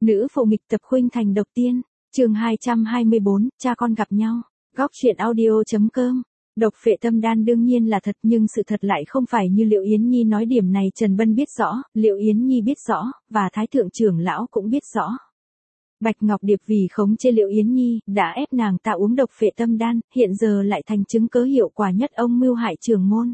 Nữ phụ nghịch tập khuynh thành độc tiên, chương 224, cha con gặp nhau. Góc truyện audio.com. Độc phệ tâm đan đương nhiên là thật, nhưng sự thật lại không phải như Liệu Yến Nhi nói. Điểm này Trần Bân biết rõ, Liệu Yến Nhi biết rõ, và Thái thượng trưởng lão cũng biết rõ. Bạch Ngọc Điệp vì khống chế Liệu Yến Nhi, đã ép nàng ta uống độc phệ tâm đan, hiện giờ lại thành chứng cớ hiệu quả nhất ông mưu hại trưởng môn.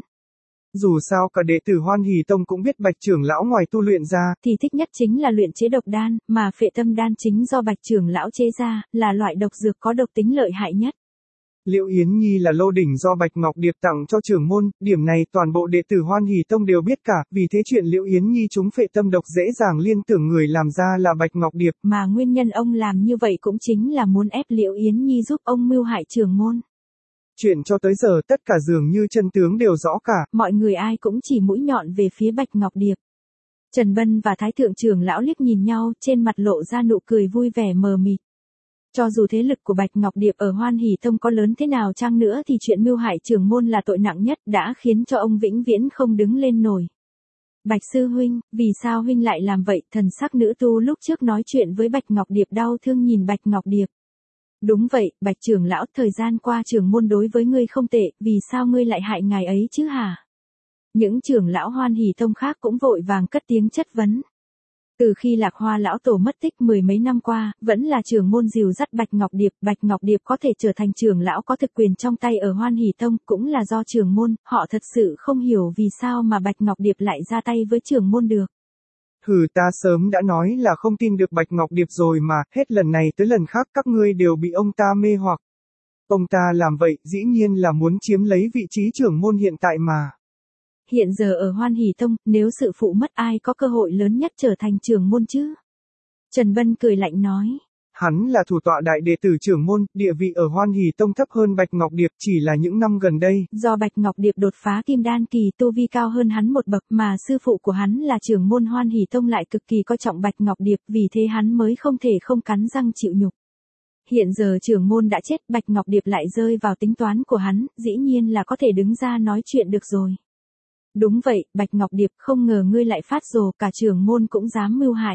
Dù sao cả đệ tử Hoan Hỷ Tông cũng biết Bạch trưởng lão ngoài tu luyện ra, thì thích nhất chính là luyện chế độc đan, mà phệ tâm đan chính do Bạch trưởng lão chế ra, là loại độc dược có độc tính lợi hại nhất. Liệu Yến Nhi là lô đỉnh do Bạch Ngọc Điệp tặng cho trưởng môn, điểm này toàn bộ đệ tử Hoan Hỷ Tông đều biết cả, vì thế chuyện Liệu Yến Nhi trúng phệ tâm độc dễ dàng liên tưởng người làm ra là Bạch Ngọc Điệp. Mà nguyên nhân ông làm như vậy cũng chính là muốn ép Liệu Yến Nhi giúp ông mưu hại trưởng môn. Chuyện cho tới giờ tất cả dường như chân tướng đều rõ cả. Mọi người ai cũng chỉ mũi nhọn về phía Bạch Ngọc Điệp. Trần Bân và Thái thượng trưởng lão liếc nhìn nhau, trên mặt lộ ra nụ cười vui vẻ mờ mịt. Cho dù thế lực của Bạch Ngọc Điệp ở Hoan Hỷ Tông có lớn thế nào chăng nữa thì chuyện mưu hại trưởng môn là tội nặng nhất, đã khiến cho ông vĩnh viễn không đứng lên nổi. Bạch sư huynh, vì sao huynh lại làm vậy? Thần sắc nữ tu lúc trước nói chuyện với Bạch Ngọc Điệp đau thương nhìn Bạch Ngọc Điệp. Đúng vậy, Bạch trưởng lão, thời gian qua trưởng môn đối với ngươi không tệ, vì sao ngươi lại hại ngài ấy chứ hả? Những trưởng lão Hoan Hỷ Tông khác cũng vội vàng cất tiếng chất vấn. Từ khi Lạc Hoa lão tổ mất tích mười mấy năm qua, vẫn là trưởng môn dìu dắt Bạch Ngọc Điệp có thể trở thành trưởng lão có thực quyền trong tay ở Hoan Hỷ Tông, cũng là do trưởng môn, họ thật sự không hiểu vì sao mà Bạch Ngọc Điệp lại ra tay với trưởng môn được. Hừ, ta sớm đã nói là không tin được Bạch Ngọc Điệp rồi mà, hết lần này tới lần khác các ngươi đều bị ông ta mê hoặc. Ông ta làm vậy dĩ nhiên là muốn chiếm lấy vị trí trưởng môn hiện tại mà. Hiện giờ ở Hoan Hỷ Tông, nếu sự phụ mất ai có cơ hội lớn nhất trở thành trưởng môn chứ? Trần Bân cười lạnh nói. Hắn là thủ tọa đại đệ tử trưởng môn, địa vị ở Hoan Hỷ Tông thấp hơn Bạch Ngọc Điệp chỉ là những năm gần đây. Do Bạch Ngọc Điệp đột phá kim đan kỳ, tu vi cao hơn hắn một bậc, mà sư phụ của hắn là trưởng môn Hoan Hỷ Tông lại cực kỳ coi trọng Bạch Ngọc Điệp, vì thế hắn mới không thể không cắn răng chịu nhục. Hiện giờ trưởng môn đã chết, Bạch Ngọc Điệp lại rơi vào tính toán của hắn, dĩ nhiên là có thể đứng ra nói chuyện được rồi. Đúng vậy, Bạch Ngọc Điệp, không ngờ ngươi lại phát rồ, cả trưởng môn cũng dám mưu hại.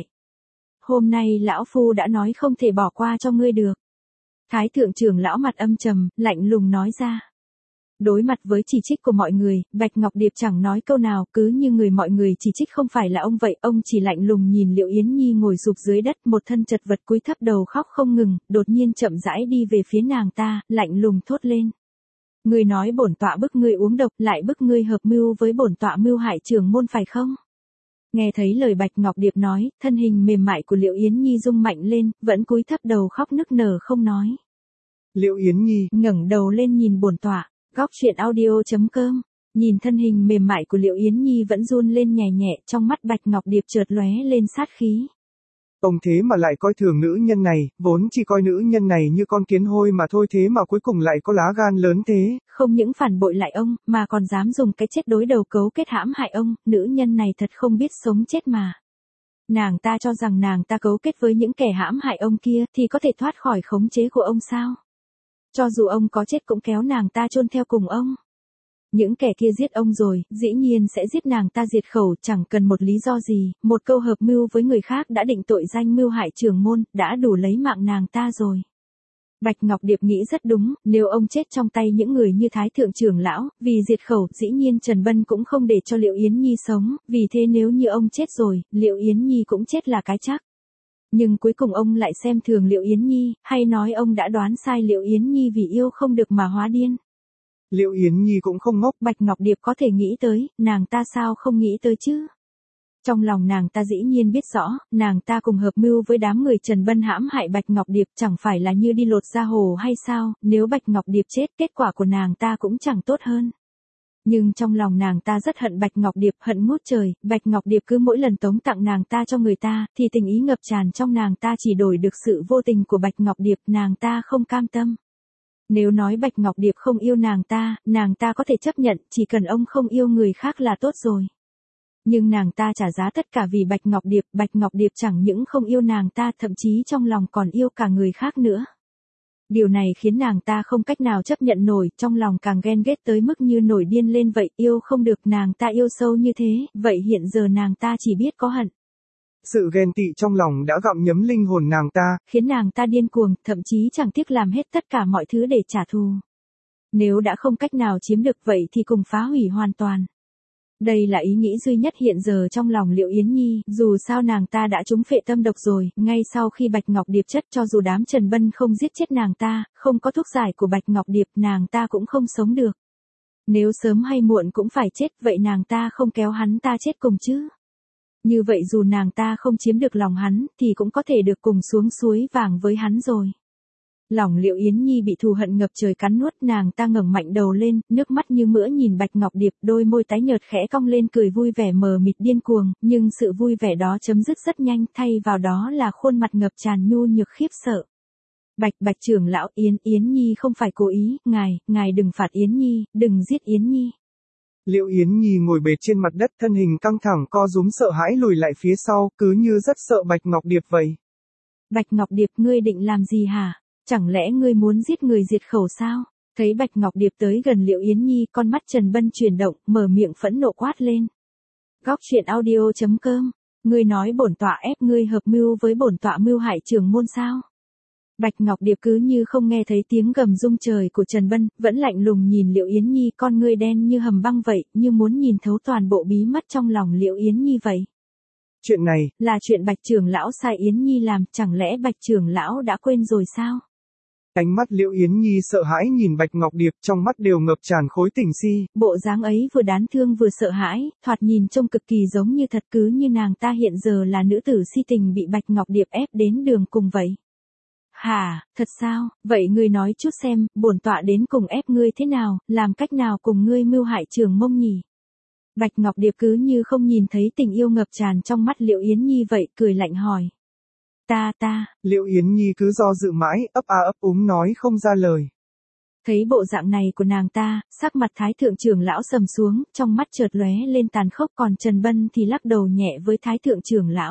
Hôm nay lão phu đã nói không thể bỏ qua cho ngươi được. Thái thượng trưởng lão mặt âm trầm, lạnh lùng nói ra. Đối mặt với chỉ trích của mọi người, Bạch Ngọc Điệp chẳng nói câu nào, cứ như người mọi người chỉ trích không phải là ông vậy, ông chỉ lạnh lùng nhìn Liệu Yến Nhi ngồi rụp dưới đất, một thân chật vật cúi thấp đầu khóc không ngừng, đột nhiên chậm rãi đi về phía nàng ta, lạnh lùng thốt lên. Ngươi nói bổn tọa bức ngươi uống độc, lại bức ngươi hợp mưu với bổn tọa mưu hại trưởng môn phải không? Nghe thấy lời Bạch Ngọc Điệp nói, thân hình mềm mại của Liệu Yến Nhi rung mạnh lên, vẫn cúi thấp đầu khóc nức nở không nói. Liệu Yến Nhi ngẩng đầu lên nhìn bổn tọa. Góc truyện audio.com. Nhìn thân hình mềm mại của Liệu Yến Nhi vẫn run lên nhẹ nhẹ, trong mắt Bạch Ngọc Điệp chợt lóe lên sát khí. Ông thế mà lại coi thường nữ nhân này, vốn chỉ coi nữ nhân này như con kiến hôi mà thôi, thế mà cuối cùng lại có lá gan lớn thế. Không những phản bội lại ông, mà còn dám dùng cái chết đối đầu cấu kết hãm hại ông, nữ nhân này thật không biết sống chết mà. Nàng ta cho rằng nàng ta cấu kết với những kẻ hãm hại ông kia thì có thể thoát khỏi khống chế của ông sao? Cho dù ông có chết cũng kéo nàng ta chôn theo cùng ông. Những kẻ kia giết ông rồi, dĩ nhiên sẽ giết nàng ta diệt khẩu, chẳng cần một lý do gì, một câu hợp mưu với người khác đã định tội danh mưu hại trưởng môn, đã đủ lấy mạng nàng ta rồi. Bạch Ngọc Điệp nghĩ rất đúng, nếu ông chết trong tay những người như Thái thượng trưởng lão, vì diệt khẩu, dĩ nhiên Trần Bân cũng không để cho Liệu Yến Nhi sống, vì thế nếu như ông chết rồi, Liệu Yến Nhi cũng chết là cái chắc. Nhưng cuối cùng ông lại xem thường Liệu Yến Nhi, hay nói ông đã đoán sai Liệu Yến Nhi vì yêu không được mà hóa điên. Liệu Yến Nhi cũng không ngốc. Bạch Ngọc Điệp có thể nghĩ tới, nàng ta sao không nghĩ tới chứ? Trong lòng nàng ta dĩ nhiên biết rõ, nàng ta cùng hợp mưu với đám người Trần Bân hãm hại Bạch Ngọc Điệp, chẳng phải là như đi lột da hồ hay sao? Nếu Bạch Ngọc Điệp chết, kết quả của nàng ta cũng chẳng tốt hơn. Nhưng trong lòng nàng ta rất hận Bạch Ngọc Điệp, hận ngút trời. Bạch Ngọc Điệp cứ mỗi lần tống tặng nàng ta cho người ta, thì tình ý ngập tràn trong nàng ta chỉ đổi được sự vô tình của Bạch Ngọc Điệp, nàng ta không cam tâm. Nếu nói Bạch Ngọc Điệp không yêu nàng ta có thể chấp nhận, chỉ cần ông không yêu người khác là tốt rồi. Nhưng nàng ta trả giá tất cả vì Bạch Ngọc Điệp chẳng những không yêu nàng ta, thậm chí trong lòng còn yêu cả người khác nữa. Điều này khiến nàng ta không cách nào chấp nhận nổi, trong lòng càng ghen ghét tới mức như nổi điên lên vậy, yêu không được, nàng ta yêu sâu như thế, vậy hiện giờ nàng ta chỉ biết có hận. Sự ghen tị trong lòng đã gặm nhấm linh hồn nàng ta, khiến nàng ta điên cuồng, thậm chí chẳng tiếc làm hết tất cả mọi thứ để trả thù. Nếu đã không cách nào chiếm được vậy thì cùng phá hủy hoàn toàn. Đây là ý nghĩ duy nhất hiện giờ trong lòng Liệu Yến Nhi, dù sao nàng ta đã trúng phệ tâm độc rồi, ngay sau khi Bạch Ngọc Điệp chất cho dù đám Trần Bân không giết chết nàng ta, không có thuốc giải của Bạch Ngọc Điệp nàng ta cũng không sống được. Nếu sớm hay muộn cũng phải chết, vậy nàng ta không kéo hắn ta chết cùng chứ. Như vậy dù nàng ta không chiếm được lòng hắn, thì cũng có thể được cùng xuống suối vàng với hắn rồi. Lòng Liệu Yến Nhi bị thù hận ngập trời cắn nuốt, nàng ta ngẩng mạnh đầu lên, nước mắt như mỡ nhìn Bạch Ngọc Điệp, đôi môi tái nhợt khẽ cong lên cười vui vẻ mờ mịt điên cuồng, nhưng sự vui vẻ đó chấm dứt rất nhanh, thay vào đó là khuôn mặt ngập tràn nhu nhược khiếp sợ. Bạch trưởng lão, Yến Nhi không phải cố ý, ngài đừng phạt Yến Nhi, đừng giết Yến Nhi. Liệu Yến Nhi ngồi bệt trên mặt đất, thân hình căng thẳng co rúm sợ hãi lùi lại phía sau, cứ như rất sợ Bạch Ngọc Điệp vậy. Bạch Ngọc Điệp, ngươi định làm gì hả? Chẳng lẽ ngươi muốn giết người diệt khẩu sao? Thấy Bạch Ngọc Điệp tới gần Liệu Yến Nhi, con mắt Trần Bân chuyển động, mở miệng phẫn nộ quát lên. Góc truyện audio.com, ngươi nói bổn tọa ép ngươi hợp mưu với bổn tọa mưu hại trưởng môn sao? Bạch Ngọc Điệp cứ như không nghe thấy tiếng gầm rung trời của Trần Bân, vẫn lạnh lùng nhìn Liệu Yến Nhi, con ngươi đen như hầm băng vậy, như muốn nhìn thấu toàn bộ bí mật trong lòng Liệu Yến Nhi vậy. Chuyện này, là chuyện Bạch trưởng lão sai Yến Nhi làm, chẳng lẽ Bạch trưởng lão đã quên rồi sao? Ánh mắt Liệu Yến Nhi sợ hãi nhìn Bạch Ngọc Điệp, trong mắt đều ngập tràn khối tình si. Bộ dáng ấy vừa đáng thương vừa sợ hãi, thoạt nhìn trông cực kỳ giống như thật, cứ như nàng ta hiện giờ là nữ tử si tình bị Bạch Ngọc Điệp ép đến đường cùng vậy. Hả, thật sao? Vậy ngươi nói chút xem, bổn tọa đến cùng ép ngươi thế nào, làm cách nào cùng ngươi mưu hại Trường Mông nhỉ? Bạch Ngọc Điệp cứ như không nhìn thấy tình yêu ngập tràn trong mắt Liệu Yến Nhi vậy, cười lạnh hỏi. Liệu Yến Nhi cứ do dự mãi, ấp úng nói không ra lời. Thấy bộ dạng này của nàng ta, sắc mặt Thái thượng trưởng lão sầm xuống, trong mắt chợt lóe lên tàn khốc, còn Trần Bân thì lắc đầu nhẹ với Thái thượng trưởng lão.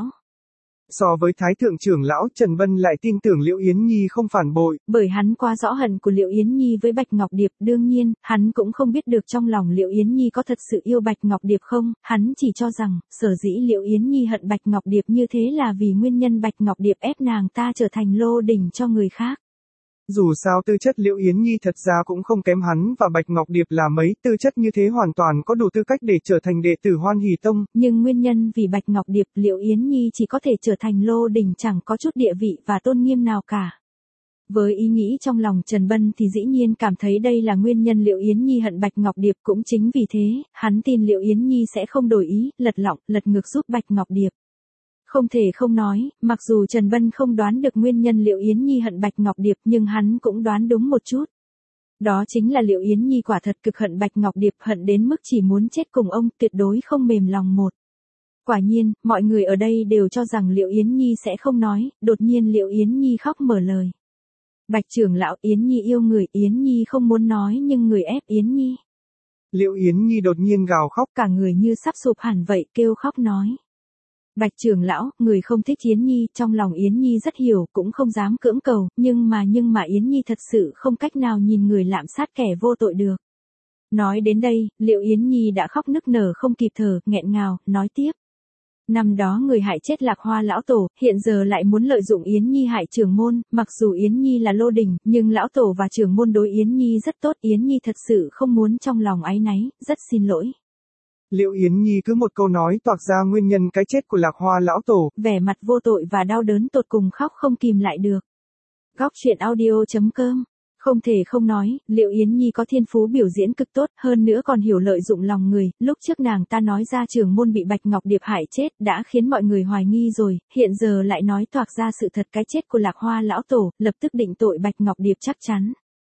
So với Thái thượng trưởng lão, Trần Bân lại tin tưởng Liệu Yến Nhi không phản bội. Bởi hắn quá rõ hận của Liệu Yến Nhi với Bạch Ngọc Điệp, đương nhiên, hắn cũng không biết được trong lòng Liệu Yến Nhi có thật sự yêu Bạch Ngọc Điệp không, hắn chỉ cho rằng, sở dĩ Liệu Yến Nhi hận Bạch Ngọc Điệp như thế là vì nguyên nhân Bạch Ngọc Điệp ép nàng ta trở thành lô đỉnh cho người khác. Dù sao tư chất Liệu Yến Nhi thật ra cũng không kém hắn và Bạch Ngọc Điệp là mấy, tư chất như thế hoàn toàn có đủ tư cách để trở thành đệ tử Hoan Hỷ Tông. Nhưng nguyên nhân vì Bạch Ngọc Điệp, Liệu Yến Nhi chỉ có thể trở thành lô đỉnh, chẳng có chút địa vị và tôn nghiêm nào cả. Với ý nghĩ trong lòng Trần Bân thì dĩ nhiên cảm thấy đây là nguyên nhân Liệu Yến Nhi hận Bạch Ngọc Điệp, cũng chính vì thế, hắn tin Liệu Yến Nhi sẽ không đổi ý, lật ngược giúp Bạch Ngọc Điệp. Không thể không nói, mặc dù Trần Bân không đoán được nguyên nhân Liệu Yến Nhi hận Bạch Ngọc Điệp, nhưng hắn cũng đoán đúng một chút. Đó chính là Liệu Yến Nhi quả thật cực hận Bạch Ngọc Điệp, hận đến mức chỉ muốn chết cùng ông, tuyệt đối không mềm lòng một. Quả nhiên, mọi người ở đây đều cho rằng Liệu Yến Nhi sẽ không nói, đột nhiên Liệu Yến Nhi khóc mở lời. Bạch trưởng lão, Yến Nhi yêu người, Yến Nhi không muốn nói nhưng người ép Yến Nhi. Liệu Yến Nhi đột nhiên gào khóc, cả người như sắp sụp hẳn vậy, kêu khóc nói. Bạch trưởng lão, người không thích Yến Nhi, trong lòng Yến Nhi rất hiểu, cũng không dám cưỡng cầu, nhưng mà Yến Nhi thật sự không cách nào nhìn người lạm sát kẻ vô tội được. Nói đến đây, Liệu Yến Nhi đã khóc nức nở không kịp thở, nghẹn ngào, nói tiếp. Năm đó người hại chết Lạc Hoa lão tổ, hiện giờ lại muốn lợi dụng Yến Nhi hại trưởng môn, mặc dù Yến Nhi là lô đình, nhưng lão tổ và trưởng môn đối Yến Nhi rất tốt, Yến Nhi thật sự không muốn trong lòng áy náy, rất xin lỗi. Liệu Yến Nhi cứ một câu nói toạc ra nguyên nhân cái chết của Lạc Hoa lão tổ, vẻ mặt vô tội và đau đớn tột cùng, khóc không kìm lại được. Góc truyện audio.com, không thể không nói, Liệu Yến Nhi có thiên phú biểu diễn cực tốt, hơn nữa còn hiểu lợi dụng lòng người, lúc trước nàng ta nói ra trưởng môn bị Bạch Ngọc Điệp hại chết, đã khiến mọi người hoài nghi rồi, hiện giờ lại nói toạc ra sự thật cái chết của Lạc Hoa lão tổ, lập tức định tội Bạch Ngọc Điệp chắc chắn.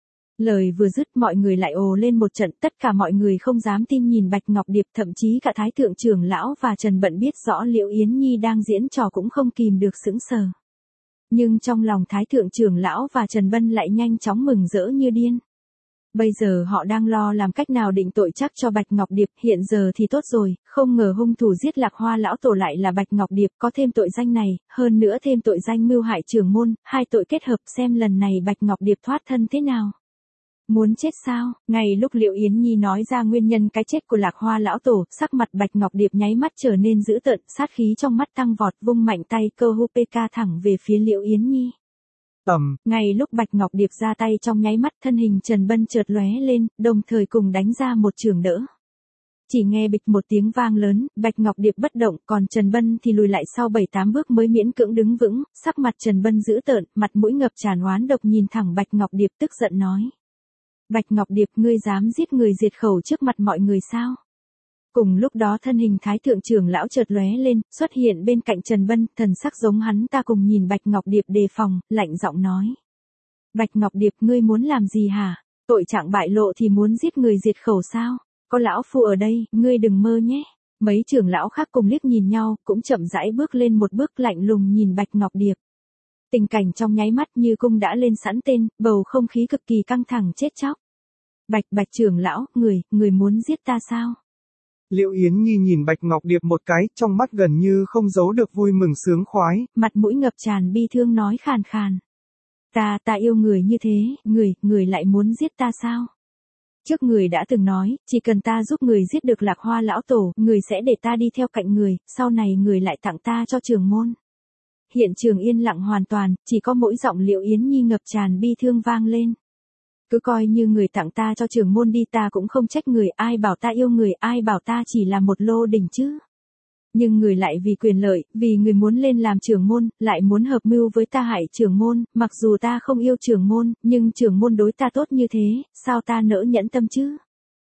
Lời vừa dứt mọi người lại ồ lên một trận, tất cả mọi người không dám tin nhìn Bạch Ngọc Điệp, thậm chí cả Thái thượng trưởng lão và Trần Bận biết rõ Liệu Yến Nhi đang diễn trò cũng không kìm được sững sờ. Nhưng trong lòng Thái thượng trưởng lão và Trần Bân lại nhanh chóng mừng rỡ như điên. Bây giờ họ đang lo làm cách nào định tội chắc cho Bạch Ngọc Điệp, hiện giờ thì tốt rồi, không ngờ hung thủ giết Lạc Hoa lão tổ lại là Bạch Ngọc Điệp, có thêm tội danh này, hơn nữa thêm tội danh mưu hại trưởng môn, hai tội kết hợp, xem lần này Bạch Ngọc Điệp thoát thân thế nào. Muốn chết sao? Ngay lúc Liệu Yến Nhi nói ra nguyên nhân cái chết của Lạc Hoa lão tổ, sắc mặt Bạch Ngọc Điệp nháy mắt trở nên dữ tợn, sát khí trong mắt tăng vọt, vung mạnh tay cơ hô PK thẳng về phía Liệu Yến Nhi. Ngay lúc Bạch Ngọc Điệp ra tay trong nháy mắt, thân hình Trần Bân chợt lóe lên, đồng thời cùng đánh ra một chưởng đỡ. Chỉ nghe bịch một tiếng vang lớn, Bạch Ngọc Điệp bất động, còn Trần Bân thì lùi lại sau 7-8 bước mới miễn cưỡng đứng vững, sắc mặt Trần Bân dữ tợn, mặt mũi ngập tràn oán độc nhìn thẳng Bạch Ngọc Điệp tức giận nói. Bạch Ngọc Điệp, ngươi dám giết người diệt khẩu trước mặt mọi người sao? Cùng lúc đó thân hình Thái thượng trưởng lão chợt lóe lên, xuất hiện bên cạnh Trần Bân, thần sắc giống hắn ta cùng nhìn Bạch Ngọc Điệp đề phòng, lạnh giọng nói. Bạch Ngọc Điệp, ngươi muốn làm gì hả? Tội trạng bại lộ thì muốn giết người diệt khẩu sao? Có lão phu ở đây, ngươi đừng mơ nhé. Mấy trưởng lão khác cùng liếc nhìn nhau, cũng chậm rãi bước lên một bước lạnh lùng nhìn Bạch Ngọc Điệp. Tình cảnh trong nháy mắt như cung đã lên sẵn tên, bầu không khí cực kỳ căng thẳng chết chóc. Bạch trưởng lão, người muốn giết ta sao? Liệu Yến Nhi nhìn Bạch Ngọc Điệp một cái, trong mắt gần như không giấu được vui mừng sướng khoái. Mặt mũi ngập tràn bi thương nói khàn khàn. Ta yêu người như thế, người lại muốn giết ta sao? Trước người đã từng nói, chỉ cần ta giúp người giết được Lạc Hoa lão tổ, người sẽ để ta đi theo cạnh người, sau này người lại tặng ta cho trưởng môn. Hiện trường yên lặng hoàn toàn, chỉ có mỗi giọng Liệu Yến Nhi ngập tràn bi thương vang lên. Cứ coi như người tặng ta cho trưởng môn đi, ta cũng không trách người, ai bảo ta yêu người, ai bảo ta chỉ là một lô đỉnh chứ. Nhưng người lại vì quyền lợi, vì người muốn lên làm trưởng môn, lại muốn hợp mưu với ta hại trưởng môn, mặc dù ta không yêu trưởng môn, nhưng trưởng môn đối ta tốt như thế, sao ta nỡ nhẫn tâm chứ?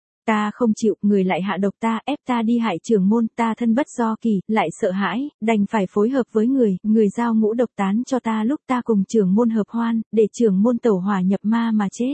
Ta không chịu, người lại hạ độc ta, ép ta đi hại trưởng môn, ta thân bất do kỳ, lại sợ hãi, đành phải phối hợp với người giao ngũ độc tán cho ta lúc ta cùng trưởng môn hợp hoan, để trưởng môn tẩu hỏa nhập ma mà chết.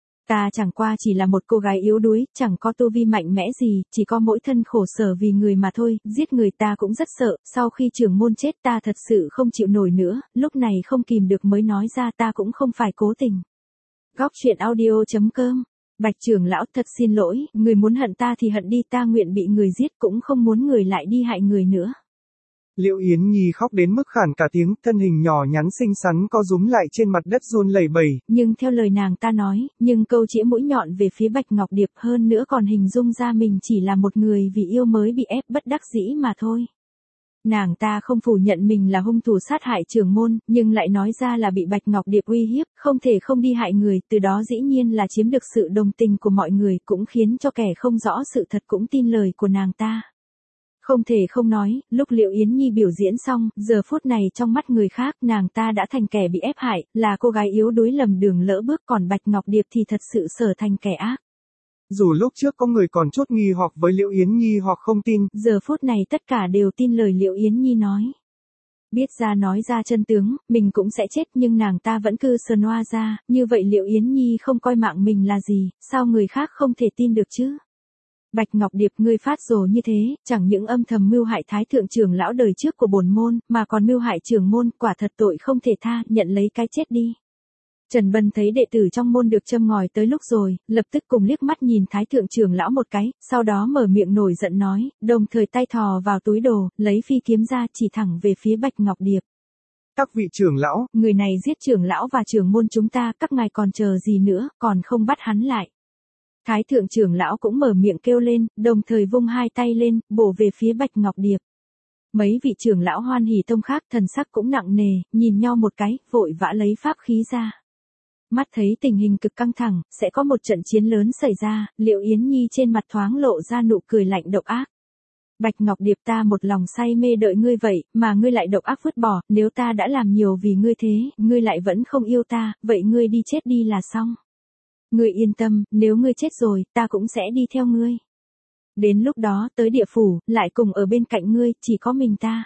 Ta chẳng qua chỉ là một cô gái yếu đuối, chẳng có tu vi mạnh mẽ gì, chỉ có mỗi thân khổ sở vì người mà thôi, giết người ta cũng rất sợ, sau khi trưởng môn chết ta thật sự không chịu nổi nữa, lúc này không kìm được mới nói ra, ta cũng không phải cố tình. Góc truyện audio.com. Bạch trưởng lão, thật xin lỗi, người muốn hận ta thì hận đi, ta nguyện bị người giết, cũng không muốn người lại đi hại người nữa. Liệu Yến Nhi khóc đến mức khản cả tiếng, thân hình nhỏ nhắn xinh xắn co rúm lại trên mặt đất run lẩy bẩy. Nhưng theo lời nàng ta nói, nhưng câu chĩa mũi nhọn về phía Bạch Ngọc Điệp, hơn nữa còn hình dung ra mình chỉ là một người vì yêu mới bị ép bất đắc dĩ mà thôi. Nàng ta không phủ nhận mình là hung thủ sát hại trưởng môn, nhưng lại nói ra là bị Bạch Ngọc Điệp uy hiếp, không thể không đi hại người, từ đó dĩ nhiên là chiếm được sự đồng tình của mọi người, cũng khiến cho kẻ không rõ sự thật cũng tin lời của nàng ta. Không thể không nói, lúc Liệu Yến Nhi biểu diễn xong, giờ phút này trong mắt người khác, nàng ta đã thành kẻ bị ép hại, là cô gái yếu đuối lầm đường lỡ bước, còn Bạch Ngọc Điệp thì thật sự trở thành kẻ ác. Dù lúc trước có người còn chút nghi hoặc với Liệu Yến Nhi hoặc không tin, giờ phút này tất cả đều tin lời Liệu Yến Nhi nói. Biết ra nói ra chân tướng, mình cũng sẽ chết, nhưng nàng ta vẫn cứ sờn hoa ra, như vậy Liệu Yến Nhi không coi mạng mình là gì, sao người khác không thể tin được chứ? Bạch Ngọc Điệp, ngươi phát rồ như thế, chẳng những âm thầm mưu hại Thái thượng trưởng lão đời trước của bổn môn, mà còn mưu hại trưởng môn, quả thật tội không thể tha, nhận lấy cái chết đi. Trần Bân thấy đệ tử trong môn được châm ngòi tới lúc rồi, lập tức cùng liếc mắt nhìn Thái thượng trưởng lão một cái, sau đó mở miệng nổi giận nói, đồng thời tay thò vào túi đồ, lấy phi kiếm ra chỉ thẳng về phía Bạch Ngọc Điệp. Các vị trưởng lão, người này giết trưởng lão và trưởng môn chúng ta, các ngài còn chờ gì nữa, còn không bắt hắn lại. Thái thượng trưởng lão cũng mở miệng kêu lên, đồng thời vung hai tay lên, bổ về phía Bạch Ngọc Điệp. Mấy vị trưởng lão Hoan Hỷ Tông khác thần sắc cũng nặng nề, nhìn nhau một cái, vội vã lấy pháp khí ra. Mắt thấy tình hình cực căng thẳng, sẽ có một trận chiến lớn xảy ra, Liệu Yến Nhi trên mặt thoáng lộ ra nụ cười lạnh độc ác. Bạch Ngọc Điệp, ta một lòng say mê đợi ngươi vậy, mà ngươi lại độc ác vứt bỏ, nếu ta đã làm nhiều vì ngươi thế, ngươi lại vẫn không yêu ta, vậy ngươi đi chết đi là xong. Ngươi yên tâm, nếu ngươi chết rồi, ta cũng sẽ đi theo ngươi. Đến lúc đó, tới địa phủ, lại cùng ở bên cạnh ngươi, chỉ có mình ta.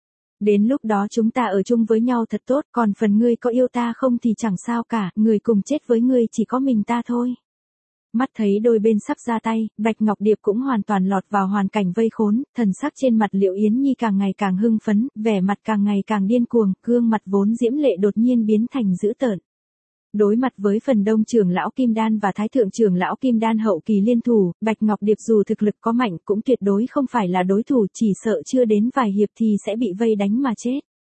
Đến lúc đó chúng ta ở chung với nhau thật tốt, còn phần ngươi có yêu ta không thì chẳng sao cả, người cùng chết với ngươi chỉ có mình ta thôi. Mắt thấy đôi bên sắp ra tay, Bạch Ngọc Điệp cũng hoàn toàn lọt vào hoàn cảnh vây khốn, thần sắc trên mặt Liệu Yến Nhi càng ngày càng hưng phấn, vẻ mặt càng ngày càng điên cuồng, gương mặt vốn diễm lệ đột nhiên biến thành dữ tợn. Đối mặt với phần đông trưởng lão Kim Đan và Thái thượng trưởng lão Kim Đan hậu kỳ liên thủ, Bạch Ngọc Điệp dù thực lực có mạnh cũng tuyệt đối không phải là đối thủ, chỉ sợ chưa đến vài hiệp thì sẽ bị vây đánh mà chết.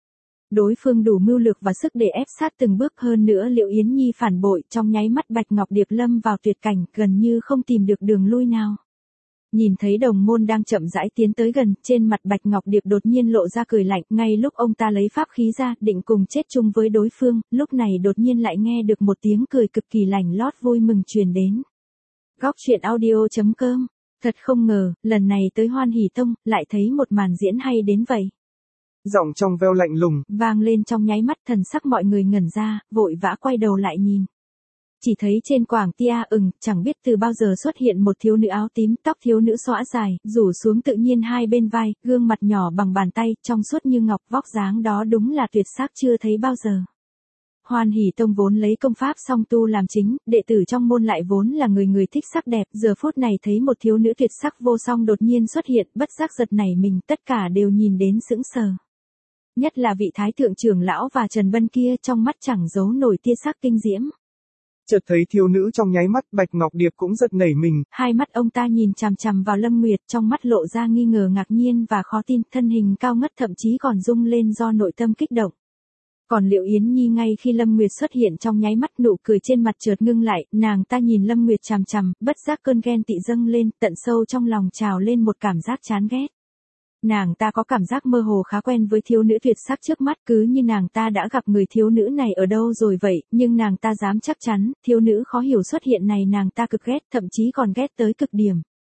Đối phương đủ mưu lược và sức để ép sát từng bước, hơn nữa liệu Yến Nhi phản bội, trong nháy mắt Bạch Ngọc Điệp lâm vào tuyệt cảnh, gần như không tìm được đường lui nào. Nhìn thấy đồng môn đang chậm rãi tiến tới gần, trên mặt Bạch Ngọc Điệp đột nhiên lộ ra cười lạnh, ngay lúc ông ta lấy pháp khí ra, định cùng chết chung với đối phương, lúc này đột nhiên lại nghe được một tiếng cười cực kỳ lành lót vui mừng truyền đến. Góc truyện audio.com. Thật không ngờ, lần này tới Hoan Hỷ Tông, lại thấy một màn diễn hay đến vậy. Giọng trong veo lạnh lùng, vang lên trong nháy mắt, thần sắc mọi người ngẩn ra, vội vã quay đầu lại nhìn. Chỉ thấy trên quảng tia ửng, chẳng biết từ bao giờ xuất hiện một thiếu nữ áo tím, tóc thiếu nữ xõa dài, rủ xuống tự nhiên hai bên vai, gương mặt nhỏ bằng bàn tay, trong suốt như ngọc, vóc dáng đó đúng là tuyệt sắc chưa thấy bao giờ. Hoan Hỷ Tông vốn lấy công pháp song tu làm chính, đệ tử trong môn lại vốn là người thích sắc đẹp, giờ phút này thấy một thiếu nữ tuyệt sắc vô song đột nhiên xuất hiện, bất giác giật nảy mình, tất cả đều nhìn đến sững sờ. Nhất là vị thái thượng trưởng lão và Trần Bân kia, trong mắt chẳng giấu nổi tia sắc kinh diễm. Chợt thấy thiếu nữ trong nháy mắt, Bạch Ngọc Điệp cũng giật nảy mình. Hai mắt ông ta nhìn chằm chằm vào Lâm Nguyệt, trong mắt lộ ra nghi ngờ, ngạc nhiên và khó tin, thân hình cao ngất thậm chí còn rung lên do nội tâm kích động. Còn Liệu Yến Nhi ngay khi Lâm Nguyệt xuất hiện trong nháy mắt, nụ cười trên mặt chợt ngưng lại, nàng ta nhìn Lâm Nguyệt chằm chằm, bất giác cơn ghen tị dâng lên, tận sâu trong lòng trào lên một cảm giác chán ghét. Nàng ta có cảm giác mơ hồ khá quen với thiếu nữ tuyệt sắc trước mắt, cứ như nàng ta đã gặp người thiếu nữ này ở đâu rồi vậy, nhưng nàng ta dám chắc chắn, thiếu nữ khó hiểu xuất hiện này nàng ta cực ghét, thậm chí còn ghét tới cực điểm.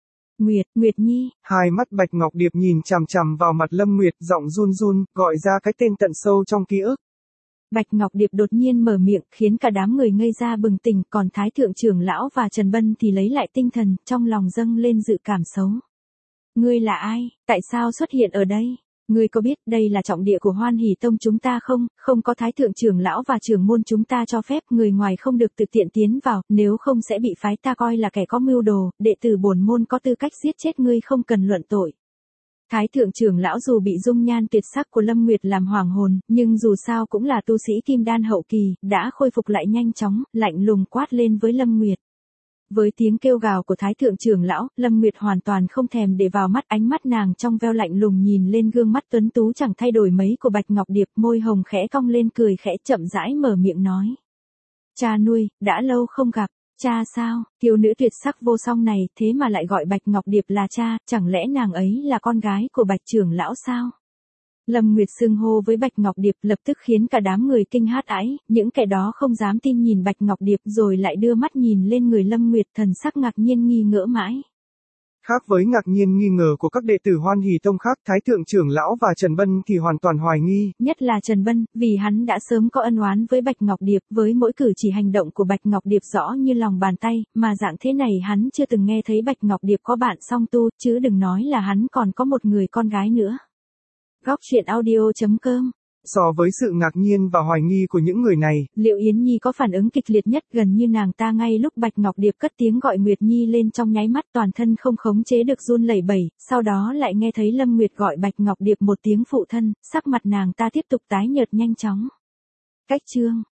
Nguyệt Nhi. Hai mắt Bạch Ngọc Điệp nhìn chằm chằm vào mặt Lâm Nguyệt, giọng run run, gọi ra cái tên tận sâu trong ký ức. Bạch Ngọc Điệp đột nhiên mở miệng, khiến cả đám người ngây ra bừng tỉnh, còn Thái thượng trưởng lão và Trần Bân thì lấy lại tinh thần, trong lòng dâng lên dự cảm xấu. Ngươi là ai? Tại sao xuất hiện ở đây? Ngươi có biết đây là trọng địa của Hoan Hỷ Tông chúng ta không? Không có Thái thượng trưởng lão và trưởng môn chúng ta cho phép, người ngoài không được tự tiện tiến vào, nếu không sẽ bị phái ta coi là kẻ có mưu đồ, đệ tử bổn môn có tư cách giết chết ngươi không cần luận tội. Thái thượng trưởng lão dù bị dung nhan tuyệt sắc của Lâm Nguyệt làm hoàng hồn, nhưng dù sao cũng là tu sĩ kim đan hậu kỳ, đã khôi phục lại nhanh chóng, lạnh lùng quát lên với Lâm Nguyệt. Với tiếng kêu gào của Thái thượng trưởng lão, Lâm Nguyệt hoàn toàn không thèm để vào mắt, ánh mắt nàng trong veo lạnh lùng nhìn lên gương mắt tuấn tú chẳng thay đổi mấy của Bạch Ngọc Điệp, môi hồng khẽ cong lên cười khẽ, chậm rãi mở miệng nói. Cha nuôi, đã lâu không gặp. Cha sao? Thiếu nữ tuyệt sắc vô song này, thế mà lại gọi Bạch Ngọc Điệp là cha, chẳng lẽ nàng ấy là con gái của Bạch trưởng lão sao? Lâm Nguyệt xưng hô với Bạch Ngọc Điệp lập tức khiến cả đám người kinh hãi ái, những kẻ đó không dám tin nhìn Bạch Ngọc Điệp rồi lại đưa mắt nhìn lên người Lâm Nguyệt, thần sắc ngạc nhiên nghi ngỡ mãi. Khác với ngạc nhiên nghi ngờ của các đệ tử Hoan Hỷ Tông khác, Thái thượng trưởng lão và Trần Bân thì hoàn toàn hoài nghi. Nhất là Trần Bân, vì hắn đã sớm có ân oán với Bạch Ngọc Điệp, với mỗi cử chỉ hành động của Bạch Ngọc Điệp rõ như lòng bàn tay, mà dạng thế này hắn chưa từng nghe thấy Bạch Ngọc Điệp có bạn song tu, chứ đừng nói là hắn còn có một người con gái nữa. Góc truyện audio.com. So với sự ngạc nhiên và hoài nghi của những người này, Liệu Yến Nhi có phản ứng kịch liệt nhất, gần như nàng ta ngay lúc Bạch Ngọc Điệp cất tiếng gọi Nguyệt Nhi lên trong nháy mắt toàn thân không khống chế được run lẩy bẩy, sau đó lại nghe thấy Lâm Nguyệt gọi Bạch Ngọc Điệp một tiếng phụ thân, sắc mặt nàng ta tiếp tục tái nhợt nhanh chóng. Cách chương